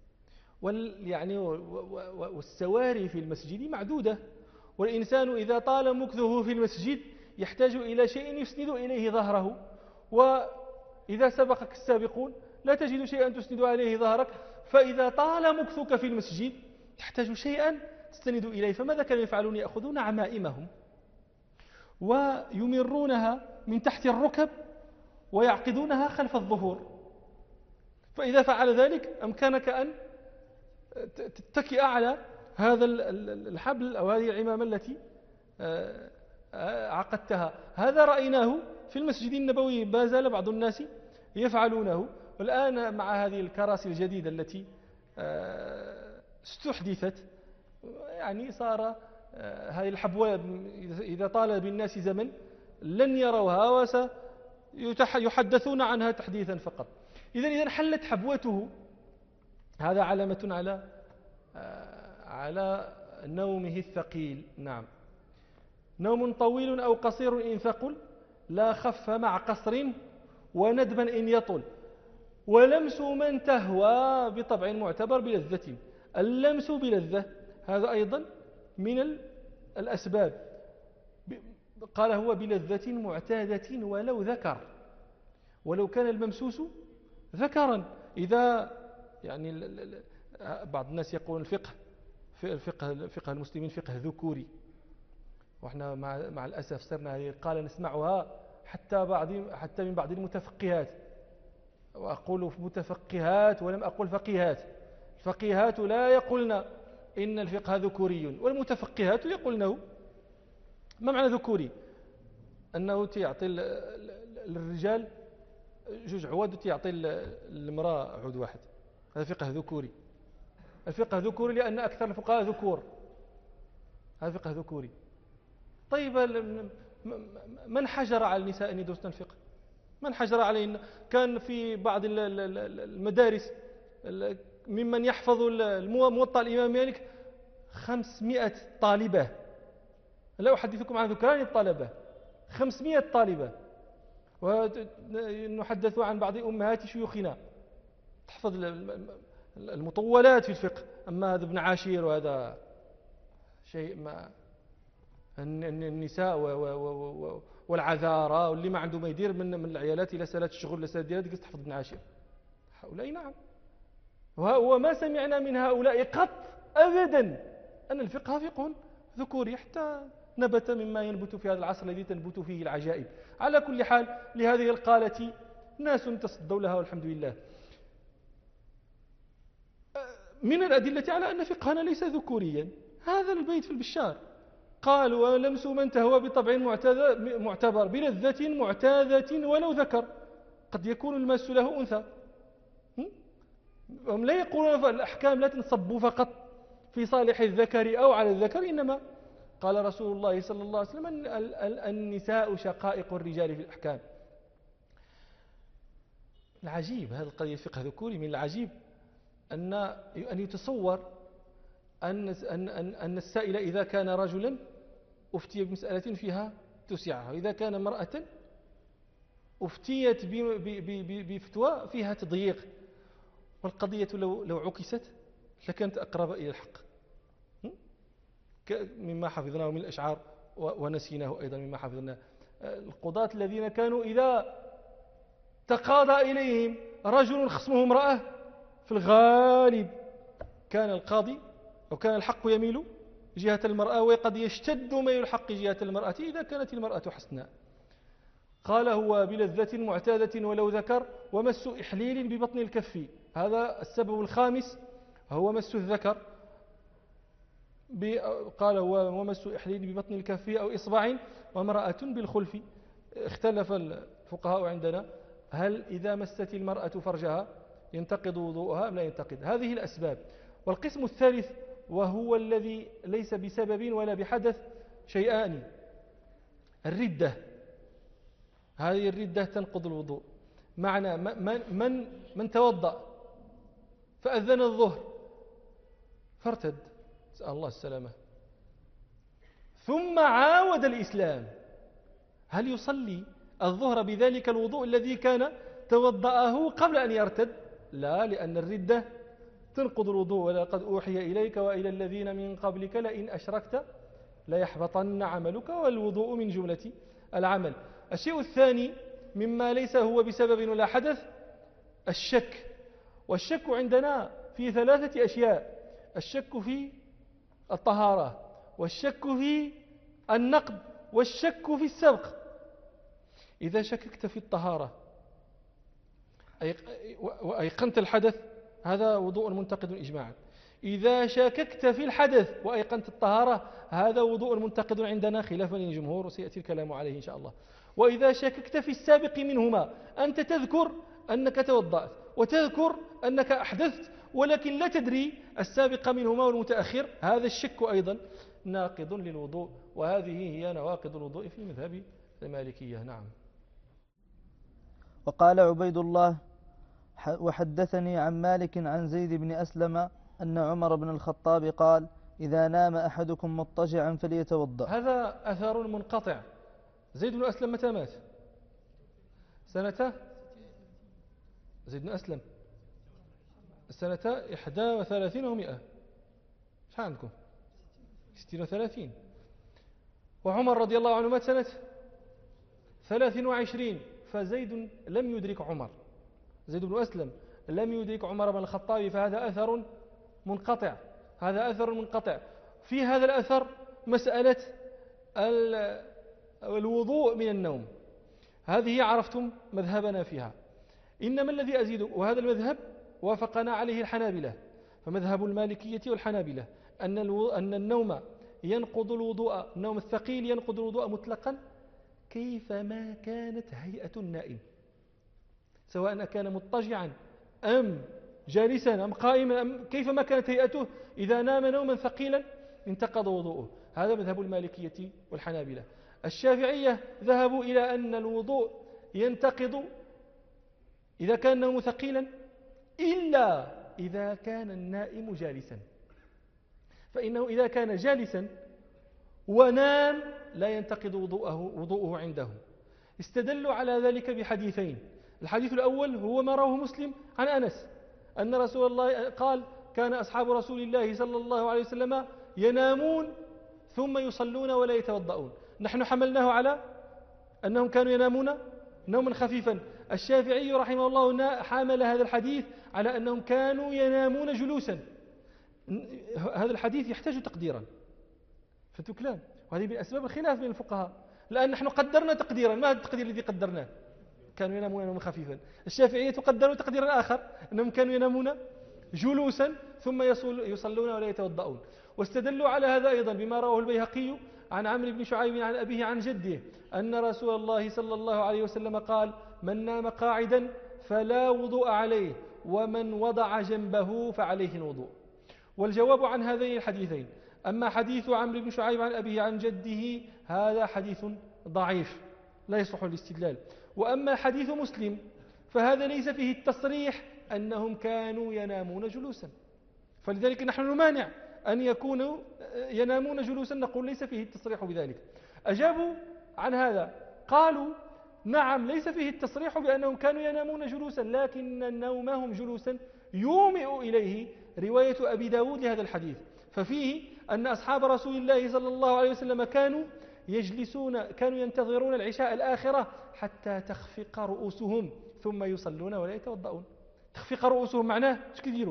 والسواري في المسجد معدودة، والإنسان إذا طال مكثه في المسجد يحتاج إلى شيء يسند إليه ظهره، وإذا سبقك السابقون لا تجد شيئا تسند عليه ظهرك، فإذا طال مكثك في المسجد تحتاج شيئا تستند إليه. فماذا كانوا يفعلون؟ يأخذون عمائمهم ويمرونها من تحت الركب ويعقدونها خلف الظهور، فإذا فعل ذلك أمكنك أن تتكئ على هذا الحبل أو هذه العمامة التي عقدتها. هذا رأيناه في المسجد النبوي، ما زال بعض الناس يفعلونه، والآن مع هذه الكراسي الجديدة التي استحدثت صار هذه الحبوة إذا طال بالناس زمن لن يروها وسيحدثون عنها تحديثا فقط. إذا حلت حبوته هذا علامة على نومه الثقيل. نعم، نوم طويل أو قصير إن ثقل، لا خف مع قصر، وندبا إن يطل، ولمس من تهوى بطبع معتبر بلذة. اللمس بلذة هذا أيضا من الأسباب. قال هو بلذة معتادة ولو ذكر، ولو كان الممسوس ذكرا. إذا بعض الناس يقول فقه المسلمين فقه ذكوري، وإحنا مع الأسف صرنا هذه قال نسمعها حتى من بعض المتفقهات، وأقول متفقهات ولم أقل فقيهات. الفقيهات لا يقولن إن الفقه ذكوري، والمتفقهات يقولنه. ما معنى ذكوري؟ أنه تعطي للرجال جوج عواد وتعطي المرأة عود واحد، هذا فقه ذكوري. الفقه ذكوري لأن أكثر الفقهاء ذكور، هذا فقه ذكوري. طيب من حجر على النساء أن يدرسن الفقه؟ من حجر عليهن؟ كان في بعض المدارس ممن يحفظ موطأ الإمام مالك 500 طالبة، لا أحدثكم عن ذكران الطلبة، 500 طالبة. ونحدث عن بعض أمهات شيوخنا تحفظ المطولات في الفقه. أما هذا ابن عاشير وهذا شيء ما، النساء والعذارى واللي ما عنده ما يدير من العيالات إلى سالات الشغل لسالات ديالات يقص تحفظ ابن عاشير. هؤلاء نعم، وما سمعنا من هؤلاء قط أبدا أن الفقه فقه ذكوري، حتى نبت مما ينبت في هذا العصر الذي تنبت فيه العجائب. على كل حال لهذه القالة ناس تصدوا لها والحمد لله. من الأدلة على أن فقهنا ليس ذكوريا هذا البيت في البشار، قال ولمس من تهوى بطبع معتبر بلذة معتادة ولو ذكر. قد يكون الماس له أنثى. هم لا يقولون الأحكام لا تنصب فقط في صالح الذكر أو على الذكر، إنما قال رسول الله صلى الله عليه وسلم النساء شقائق الرجال في الأحكام. العجيب هذا القضية فقه ذكوري، من العجيب أن يتصور أن السائل إذا كان رجلا أفتي بمسألة فيها تسعها، وإذا كان امرأة أفتيت بفتوى فيها تضييق، والقضية لو عكست لكانت أقرب إلى الحق مما حفظناه من الأشعار ونسيناه أيضا مما حفظناه. القضاة الذين كانوا إذا تقاضى إليهم رجل خصمه امرأة في الغالب كان القاضي أو كان الحق يميل جهة المرأة، وقد يشتد ميل الحق جهة المرأة إذا كانت المرأة حسناء. قال هو بلذة معتادة ولو ذكر ومس إحليل ببطن الكف. هذا السبب الخامس هو مس الذكر. قال هو ومس إحليل ببطن الكف أو إصبع وامرأة بالخلف. اختلف الفقهاء عندنا هل إذا مست المرأة فرجها ينتقض وضوءها أم لا ينتقض. هذه الأسباب. والقسم الثالث وهو الذي ليس بسبب ولا بحدث شيئان: الردة. هذه الردة تنقض الوضوء. معنى من توضأ فأذن الظهر فارتد، نسأل الله السلامة، ثم عاود الإسلام، هل يصلي الظهر بذلك الوضوء الذي كان توضأه قبل أن يرتد؟ لا، لأن الردة تنقض الوضوء. ولقد أوحي إليك وإلى الذين من قبلك لئن أشركت ليحبطن عملك، والوضوء من جملة العمل. الشيء الثاني مما ليس هو بسبب ولا حدث الشك. والشك عندنا في ثلاثة أشياء: الشك في الطهارة، والشك في النقض، والشك في السبق. إذا شككت في الطهارة وأيقنت الحدث هذا وضوء منتقد إجماعا. إذا شككت في الحدث وأيقنت الطهارة هذا وضوء منتقد عندنا خلافا للجمهور، وسيأتي الكلام عليه إن شاء الله. وإذا شككت في السابق منهما، أنت تذكر أنك توضأت وتذكر أنك أحدثت ولكن لا تدري السابق منهما والمتأخر، هذا الشك أيضا ناقض للوضوء. وهذه هي نواقض الوضوء في مذهب المالكية. نعم. وقال عبيد الله: وحدثني عن مالك عن زيد بن أسلم أن عمر بن الخطاب قال: إذا نام أحدكم مضطجعا فليتوضأ. هذا أثر منقطع. زيد بن أسلم متى مات؟ سنة زيد بن أسلم سنة 31 و100. شو عندكم؟ 36. وعمر رضي الله عنه مات سنة 23. فزيد لم يدرك عمر، زيد بن أسلم لم يدرك عمر بن الخطاب، فهذا أثر منقطع. هذا أثر منقطع. في هذا الأثر مسألة الوضوء من النوم، هذه عرفتم مذهبنا فيها. إنما الذي أزيد، وهذا المذهب وافقنا عليه الحنابلة، فمذهب المالكية والحنابلة أن النوم ينقض الوضوء، النوم الثقيل ينقض الوضوء مطلقا كيفما كانت هيئة النائم، سواء كان مضطجعا أم جالسا أم قائما أم كيفما كانت هيئته، إذا نام نوما ثقيلا انتقض وضوءه. هذا مذهب المالكية والحنابلة. الشافعية ذهبوا إلى أن الوضوء ينتقض إذا كان النوم ثقيلا إلا إذا كان النائم جالسا، فإنه إذا كان جالسا ونام لا ينتقض وضوءه عنده. استدلوا على ذلك بحديثين. الحديث الأول هو ما رواه مسلم عن أنس أن رسول الله قال: كان أصحاب رسول الله صلى الله عليه وسلم ينامون ثم يصلون ولا يتوضؤون. نحن حملناه على أنهم كانوا ينامون نوما خفيفا. الشافعي رحمه الله حمل هذا الحديث على أنهم كانوا ينامون جلوسا. هذا الحديث يحتاج تقديرا، فهمتوا كلام؟ وهذه من أسباب الخلاف بين الفقهاء، لأن نحن قدرنا تقديرا. ما هذا التقدير الذي قدرناه؟ كانوا ينامون نوما خفيفا. الشافعية قدروا تقديرا آخر أنهم كانوا ينامون جلوسا ثم يصلون ولا يتوضؤون. واستدلوا على هذا أيضا بما رواه البيهقي عن عمرو بن شعيب عن أبيه عن جده أن رسول الله صلى الله عليه وسلم قال: من نام قاعدا فلا وضوء عليه، ومن وضع جنبه فعليه الوضوء. والجواب عن هذين الحديثين أما حديث عمرو بن شعيب عن أبيه عن جده هذا حديث ضعيف لا يصح الاستدلال. وأما حديث مسلم فهذا ليس فيه التصريح أنهم كانوا ينامون جلوسا، فلذلك نحن نمانع أن يكونوا ينامون جلوسا، نقول ليس فيه التصريح بذلك. أجابوا عن هذا قالوا نعم ليس فيه التصريح بأنهم كانوا ينامون جلوسا، لكن نومهم جلوسا يومئ إليه رواية أبي داود لهذا الحديث، ففيه أن أصحاب رسول الله صلى الله عليه وسلم كانوا ينتظرون العشاء الآخرة حتى تخفق رؤوسهم ثم يصلون ولا يتوضؤون. تخفق رؤوسهم معناه ايش كيديروا؟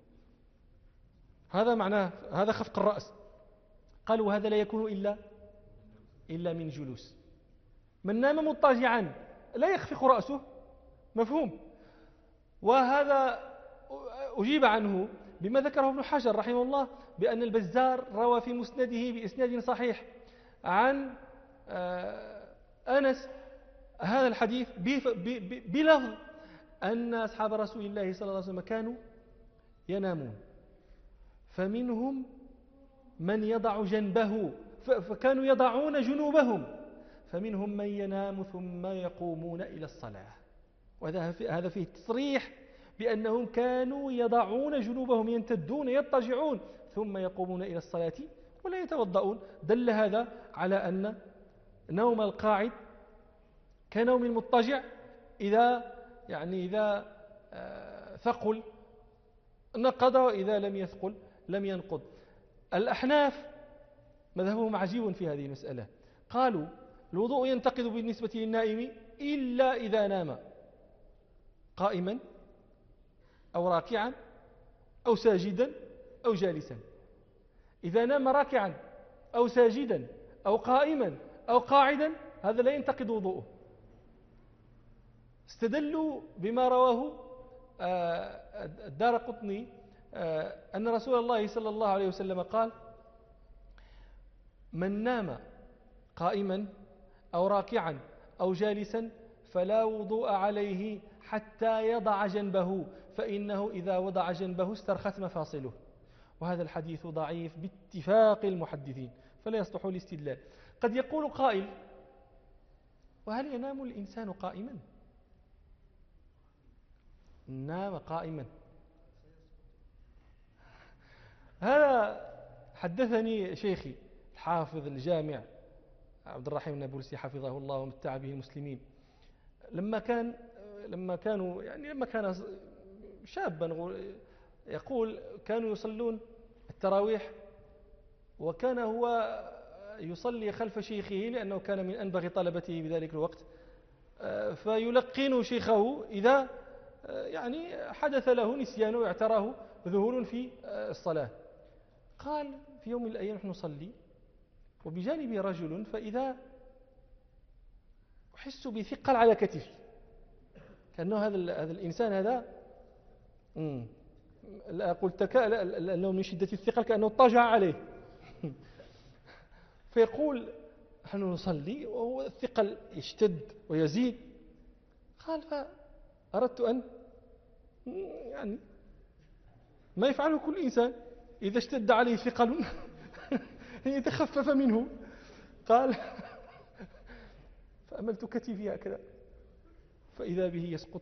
هذا معناه هذا خفق الرأس. قالوا هذا لا يكون إلا من جلوس. من نام مضطجعا لا يخفق رأسه، مفهوم. وهذا أجيب عنه بما ذكره ابن حجر رحمه الله بأن البزار روى في مسنده بإسناد صحيح عن أنس هذا الحديث بلفظ أن أصحاب رسول الله صلى الله عليه وسلم كانوا ينامون، فمنهم من يضع جنبه، فكانوا يضعون جنوبهم، فمنهم من ينام ثم يقومون إلى الصلاة. وهذا فيه تصريح بأنهم كانوا يضعون جنوبهم، ينتدون يضطجعون ثم يقومون إلى الصلاة ولا يتوضؤون. دل هذا على أن نوم القاعد كنوم المضطجع إذا ثقل نقض، وإذا لم يثقل لم ينقض. الأحناف مذهبهم عجيب في هذه المسألة، قالوا الوضوء ينتقض بالنسبة للنائم إلا إذا نام قائما أو راكعا أو ساجدا أو جالسا. إذا نام راكعا أو ساجدا أو قائما أو قاعدا هذا لا ينتقض وضوءه. استدلوا بما رواه الدارقطني أن رسول الله صلى الله عليه وسلم قال من نام قائما أو راكعا أو جالسا فلا وضوء عليه حتى يضع جنبه، فإنه إذا وضع جنبه استرخت مفاصله. وهذا الحديث ضعيف باتفاق المحدثين فلا يصلح الاستدلال. قد يقول قائل وهل ينام الإنسان قائما؟ نام قائما. هذا حدثني شيخي الحافظ الجامع عبد الرحيم النابلسي حفظه الله ومتع به المسلمين، لما كان شابا يقول كانوا يصلون التراويح، وكان هو يصلي خلف شيخه لأنه كان من أنبغي طلبته بذلك الوقت، فيلقن شيخه إذا حدث له نسيان واعتراه ذهول في الصلاة. قال في يوم من الأيام نحن نصلي وبجانبي رجل، فإذا أحس بثقل على كتفي، كأنه هذا الإنسان هذا لا قلت لأنه من شدة الثقل كأنه اضطجع عليه. فيقول نحن نصلي وهو الثقل يشتد ويزيد. قال فأردت أن ما يفعله كل إنسان إذا اشتد عليه ثقل يتخفف منه. قال فأملت كتفي هكذا فإذا به يسقط.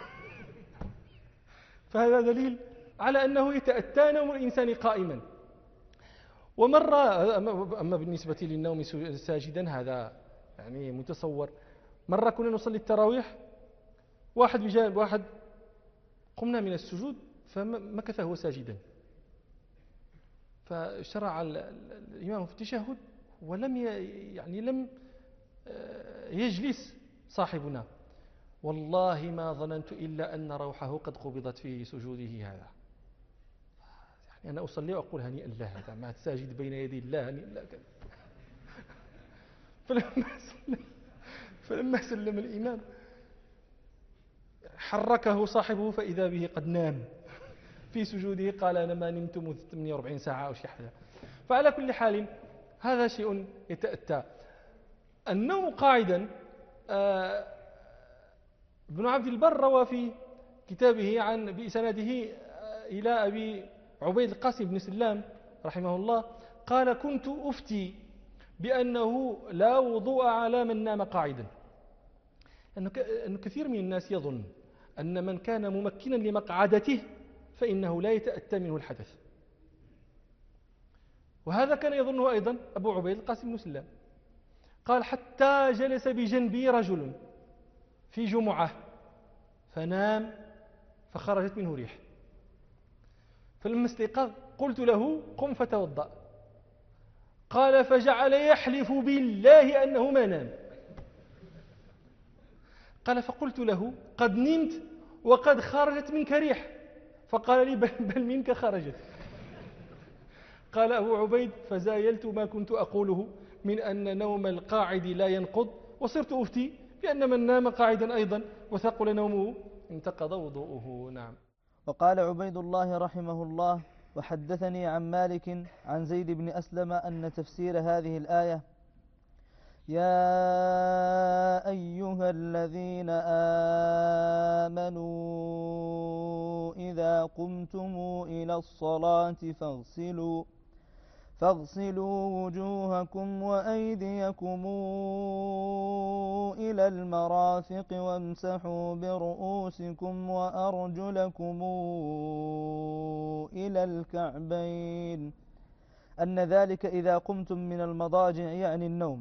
فهذا دليل على أنه يتأتى نوم الإنسان قائما. ومرة أما بالنسبة للنوم ساجدا هذا متصور. مرة كنا نصلي التراويح، واحد بجانب واحد، قمنا من السجود فمكث هو ساجدا، فشرع الإمام في التشهد ولم لم يجلس صاحبنا. والله ما ظننت إلا أن روحه قد قبضت في سجوده هذا. أنا أصلي وأقول هنيئا له هذا مع الساجد بين يدي الله هنيئا له. فلما سلم الإمام حركه صاحبه فإذا به قد نام في سجوده. قال أنا ما نمت منذ 48 ساعة أو شيء حاجة. فعلى كل حال هذا شيء يتأتى. النوم قاعدا، ابن عبد البر روى في كتابه بإسناده إلى أبي عبيد القاسم بن سلام رحمه الله قال كنت أفتي بأنه لا وضوء على من نام قاعدا، أن كثير من الناس يظن أن من كان ممكنا لمقعدته فإنه لا يتأتى منه الحدث، وهذا كان يظنه أيضا أبو عبيد القاسم بن سلام. قال حتى جلس بجنبي رجل في جمعة فنام فخرجت منه ريح، فلما استيقظ قلت له قم فتوضأ، قال فجعل يحلف بالله أنه ما نام. قال فقلت له قد نمت وقد خرجت منك ريح، فقال لي بل منك خرجت. قال أبو عبيد فزايلت ما كنت أقوله من أن نوم القاعد لا ينقض، وصرت أفتي بأن من نام قاعدا أيضا وثقل نومه انتقض وضوءه. نعم. وقال عبيد الله رحمه الله: وحدثني عن مالك عن زيد بن أسلم أن تفسير هذه الآية يا أيها الذين آمنوا إذا قمتم إلى الصلاة فاغسلوا وجوهكم وأيديكم إلى المرافق وامسحوا برؤوسكم وأرجلكم إلى الكعبين، أن ذلك إذا قمتم من المضاجع يعني النوم.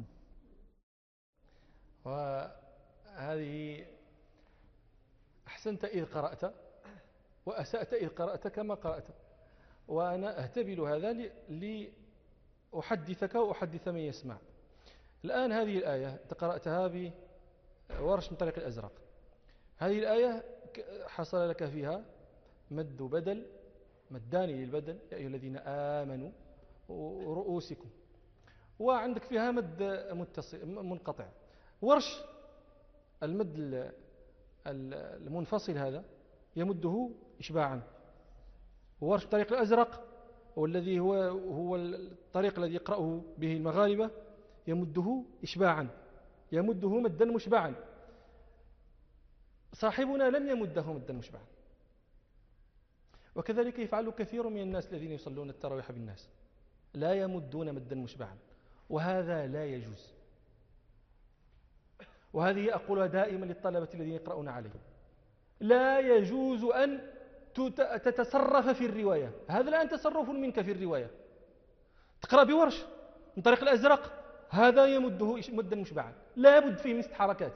وهذه أحسنت إذ قرأت وأسأت إذ قرأت كما قرأت، وأنا أهتبل هذا لأحدثك وأحدث من يسمع. الآن هذه الآية قرأتها بورش من طريق الأزرق. هذه الآية حصل لك فيها مد بدل، مدان للبدل يا أيها الذين آمنوا رؤوسكم، وعندك فيها مد متصل منقطع. ورش المد المنفصل هذا يمده إشباعا، ورش بطريق الأزرق والذي هو الطريق الذي يقرأه به المغاربة يمده إشباعا، يمده مدا مشبعا. صاحبنا لم يمده مدا مشبعا، وكذلك يفعل كثير من الناس الذين يصلون التراويح بالناس، لا يمدون مدا مشبعا، وهذا لا يجوز. وهذه أقولها دائما للطلبة الذين يقرؤون عليه، لا يجوز أن تتصرف في الرواية. هذا الآن تصرف منك في الرواية. تقرأ بورش من طريق الأزرق، هذا يمده مدا مشبعا، لا بد فيه من 6 حركات.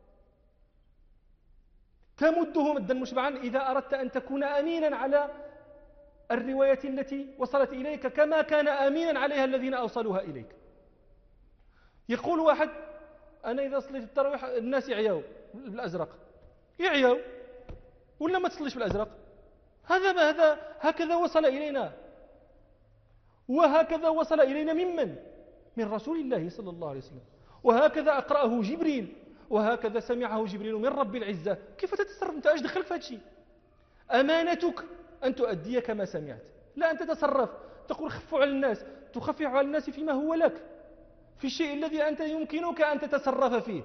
تمده مدا مشبعا إذا أردت أن تكون أمينا على الرواية التي وصلت إليك كما كان أمينا عليها الذين أوصلوها إليك. يقول واحد أنا إذا صليت التراويح الناس يعيوا بالأزرق، يعيوا ولا ما تصليش بالأزرق؟ هذا هكذا وصل إلينا، وهكذا وصل إلينا من رسول الله صلى الله عليه وسلم، وهكذا أقرأه جبريل، وهكذا سمعه جبريل من رب العزة. كيف تتصرف أنت؟ ايش دخلك في هذا الشيء؟ أمانتك أن تؤدي كما سمعت، لا أن تتصرف تقول خفوا على الناس، تخفف على الناس فيما هو لك، في الشيء الذي أنت يمكنك أن تتصرف فيه.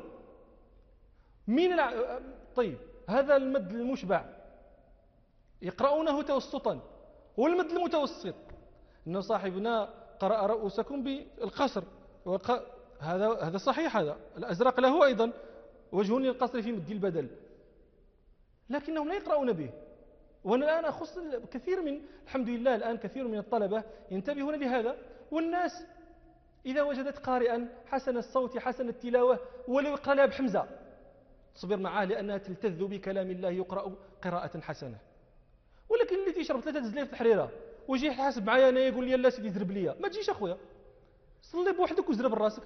طيب هذا المد المشبع يقرؤونه توسطا، والمد المتوسط إن صاحبنا قرأ رؤوسكم بالقصر، هذا صحيح، هذا الأزرق له أيضا وجه للقصر في مد البدل، لكنهم لا يقرؤون به. وأنا الآن أخص كثير الحمد لله الآن كثير من الطلبة ينتبهون لهذا، والناس إذا وجدت قارئا حسن الصوت حسن التلاوة ولو يقرأ بحمزة تصبر معاه، لأنها تلتذ بكلام الله يقرأ قراءة حسنة. ولكن اللي تيشرب 3 زلايف الحريرة ويجي يحاسب معايا أنا يقول لي لا سيدي زرب ليا، ما تجيش أخويا، صلي بوحدك وزرب راسك.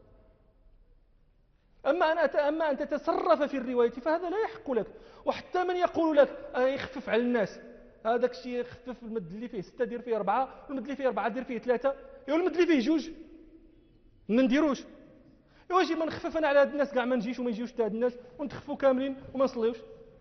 أما أن تتصرف في الرواية فهذا لا يحق لك. وحتى من يقول لك يخفف على الناس، هذاك الشيء يخفف المد اللي فيه 6 دير فيه 4، والمد اللي فيه 4 دير فيه 3، والمد اللي فيه 2 ما نديروش. واجي ما نخفف انا على هاد الناس كاع ما نجيش وما يجيوش هاد الناس ونتخفوا كاملين وما نصليوش.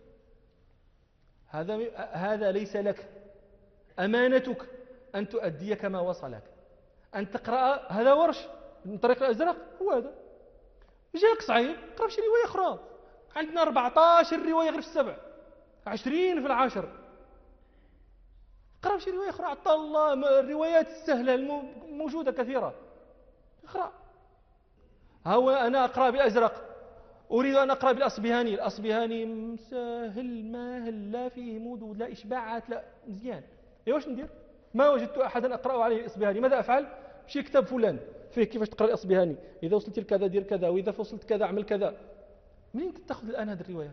هذا ليس لك. أمانتك أن تؤدي كما وصلك، أن تقرأ. هذا ورش من طريق الأزرق هو هذا. جاك صعيب قرأ شي رواية أخرى، عندنا 14 رواية غير في 7، 20 في 10. اقرأ شي رواية أخرى، عطى الله الروايات السهلة موجودة كثيرة، اقرأ. هو أنا أقرأ بالأزرق، أريد أن أقرأ بالأصبهاني، الأصبهاني سهل ما هلا فيه مود لا إشباعات لا مزيان. واش ندير؟ ما وجدت أحدا أقرأ عليه الأصبهاني، ماذا أفعل؟ شي كتاب فلان فيه كيفاش تقرأ الأصبهاني، إذا وصلت لكذا دير كذا، وإذا وصلت كذا أعمل كذا. منين تأخذ الآن هذه الرواية؟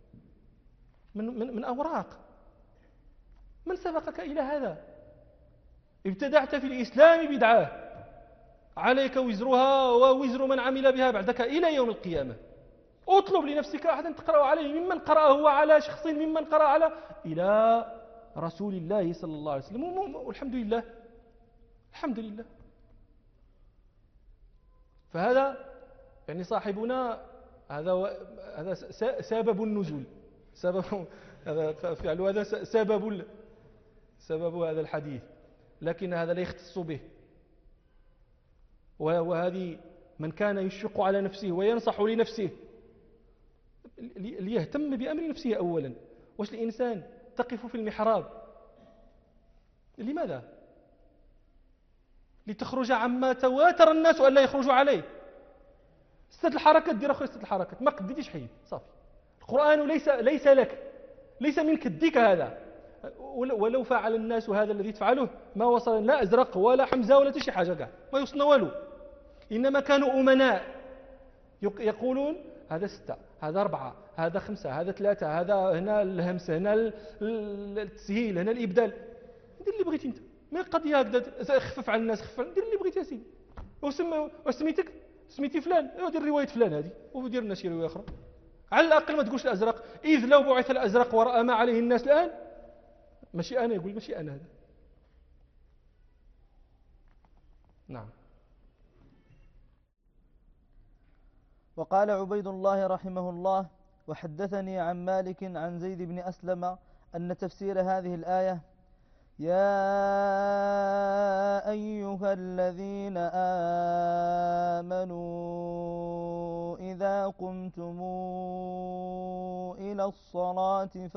من أوراق. من سبقك إلى هذا؟ ابتدعت في الإسلام بدعة عليك وزرها ووزر من عمل بها بعدك إلى يوم القيامة. اطلب لنفسك أحدا تقرأ عليه، ممن قرأه على شخص، ممن قرأ على إلى رسول الله صلى الله عليه وسلم، والحمد لله. الحمد لله. فهذا يعني صاحبنا هذا سبب النزول، سبب هذا فعل هذا سبب هذا الحديث، لكن هذا لا يختص به. وهذه من كان يشق على نفسه وينصح لنفسه ليهتم بأمر نفسه أولا. واش الإنسان تقف في المحراب لماذا؟ لتخرج عما تواتر الناس أن لا يخرجوا عليه. ستة الحركات دير أخرى، ستة الحركات ما قديتيش حيد صافي. القرآن ليس لك، ليس من كدك هذا. ولو فعل الناس هذا الذي تفعله ما وصل لا أزرق ولا حمزة ولا شي حاجة كاع، ما يوصلنا والو. إنما كانوا أمناء يقولون هذا 6، هذا 4، هذا 5، هذا 3، هذا هنا الهمس، هنا التسهيل، هنا الإبدال. دير اللي بغيتي انت، ما قضيه هكذا خفف على الناس، خفف دير اللي بغيتي يا سيدي. وسميتك سميتي فلان، دير رواية فلان هذه ودير لنا شي رواية أخرى. على الأقل ما تقولش الأزرق، إذ لو بعث الأزرق ورأى ما عليه الناس الآن، ماشي أنا، يقول ماشي أنا هذا. نعم. وقال عبيد الله رحمه الله: وحدثني عن مالك عن زيد بن أسلم أن تفسير هذه الآية: يا أيها الذين آمنوا إذا قمتم إلى الصلاة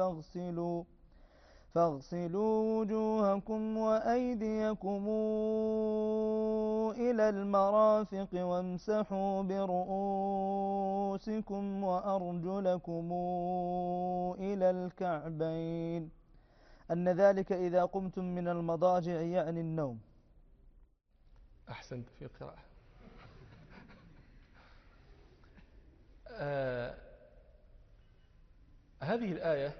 فاغسلوا وجوهكم وأيديكم إلى المرافق وامسحوا برؤوسكم وأرجلكم إلى الكعبين، أن ذلك إذا قمتم من المضاجع يعني النوم. أحسنت في القراءة. هذه الآية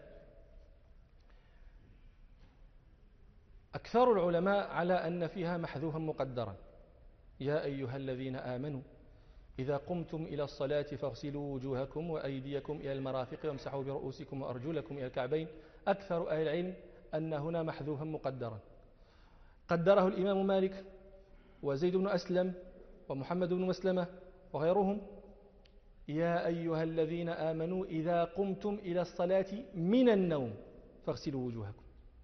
أكثر العلماء على أن فيها محذوفا مقدرا: يا أيها الذين آمنوا إذا قمتم إلى الصلاة فاغسلوا وجوهكم وأيديكم إلى المرافق وامسحوا برؤوسكم وأرجلكم إلى الكعبين. أكثر أهل العلم أن هنا محذوفا مقدرا، قدره الإمام مالك وزيد بن أسلم ومحمد بن مسلمة وغيرهم: يا أيها الذين آمنوا إذا قمتم إلى الصلاة من النوم فاغسلوا وجوهكم.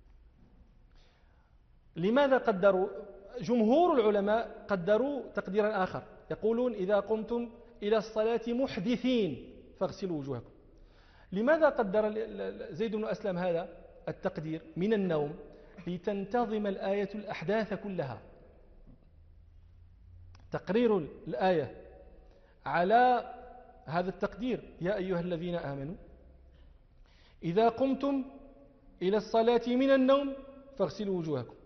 لماذا قدروا؟ جمهور العلماء قدروا تقديرا آخر، يقولون إذا قمتم إلى الصلاة محدثين فاغسلوا وجوهكم. لماذا قدر زيد بن أسلم هذا التقدير من النوم؟ لتنتظم الآية الأحداث كلها. تقرير الآية على هذا التقدير: يا أيها الذين آمنوا إذا قمتم إلى الصلاة من النوم فاغسلوا وجوهكم،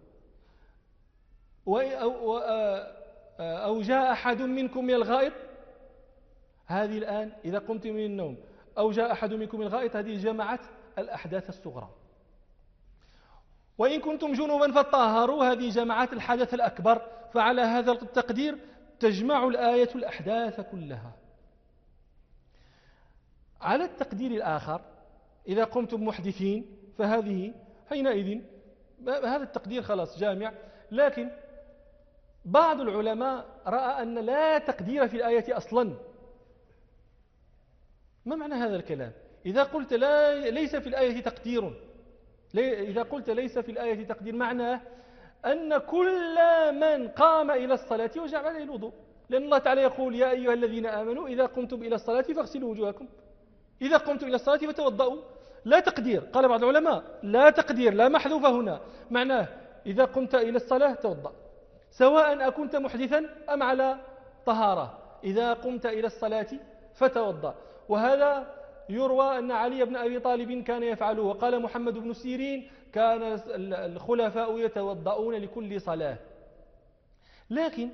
أو جاء أحد منكم من الغائط. هذه الآن إذا قمتم من النوم أو جاء أحد منكم من الغائط، هذه جمعت الأحداث الصغرى. وإن كنتم جنوبا فطهروا، هذه جمعت الحدث الأكبر. فعلى هذا التقدير تجمع الآية الأحداث كلها. على التقدير الآخر: إذا قمتم محدثين، فهذه حينئذ هذا التقدير خلاص جامع. لكن بعض العلماء رأى أن لا تقدير في الآية أصلا. ما معنى هذا الكلام؟ إذا قلت ليس في الآية تقدير، إذا قلت ليس في الآية تقدير معناه أن كل من قام إلى الصلاة وجب عليه الوضوء، لأن الله تعالى يقول: يا أيها الذين آمنوا إذا قمتم إلى الصلاة فاغسلوا وجوهكم، إذا قمتم إلى الصلاة فتوضؤوا. لا تقدير، قال بعض العلماء لا تقدير، لا محذوف هنا، معناه إذا قمت إلى الصلاة توضأ، سواء أكنت محدثا أم على طهارة، إذا قمت إلى الصلاة فتوضأ. وهذا يروى أن علي بن أبي طالب كان يفعله، وقال محمد بن سيرين كان الخلفاء يتوضؤون لكل صلاة. لكن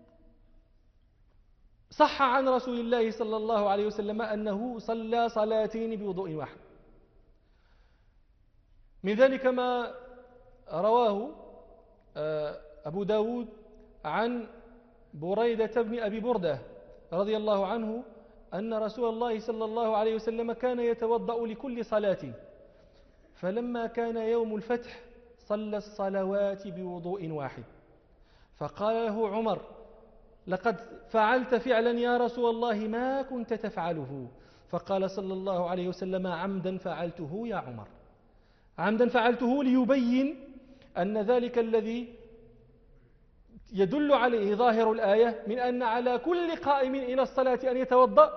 صح عن رسول الله صلى الله عليه وسلم أنه صلى صلاتين بوضوء واحد. من ذلك ما رواه أبو داود عن بريدة بن أبي بردة رضي الله عنه أن رسول الله صلى الله عليه وسلم كان يتوضأ لكل صلاة، فلما كان يوم الفتح صلى الصلوات بوضوء واحد، فقال له عمر: لقد فعلت فعلا يا رسول الله ما كنت تفعله. فقال صلى الله عليه وسلم: عمدا فعلته يا عمر، عمدا فعلته، ليبين أن ذلك الذي يدل عليه ظاهر الآية من أن على كل قائم إلى الصلاة أن يتوضأ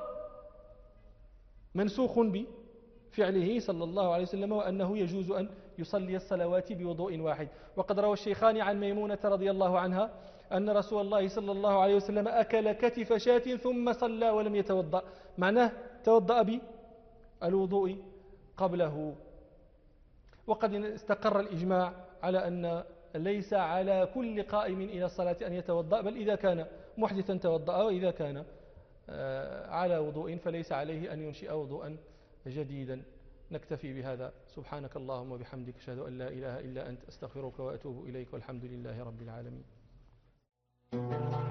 منسوخ بفعله صلى الله عليه وسلم، وأنه يجوز أن يصلي الصلوات بوضوء واحد. وقد روى الشيخان عن ميمونة رضي الله عنها أن رسول الله صلى الله عليه وسلم أكل كتف شاة ثم صلى ولم يتوضأ، معناه توضأ بالوضوء قبله. وقد استقر الإجماع على أن ليس على كل قائم إلى الصلاة أن يتوضأ، بل إذا كان محدثا توضأ، وإذا كان على وضوء فليس عليه أن ينشئ وضوءا جديدا. نكتفي بهذا. سبحانك اللهم وبحمدك، أشهد أن لا إله إلا أنت، أستغفرك وأتوب إليك، والحمد لله رب العالمين.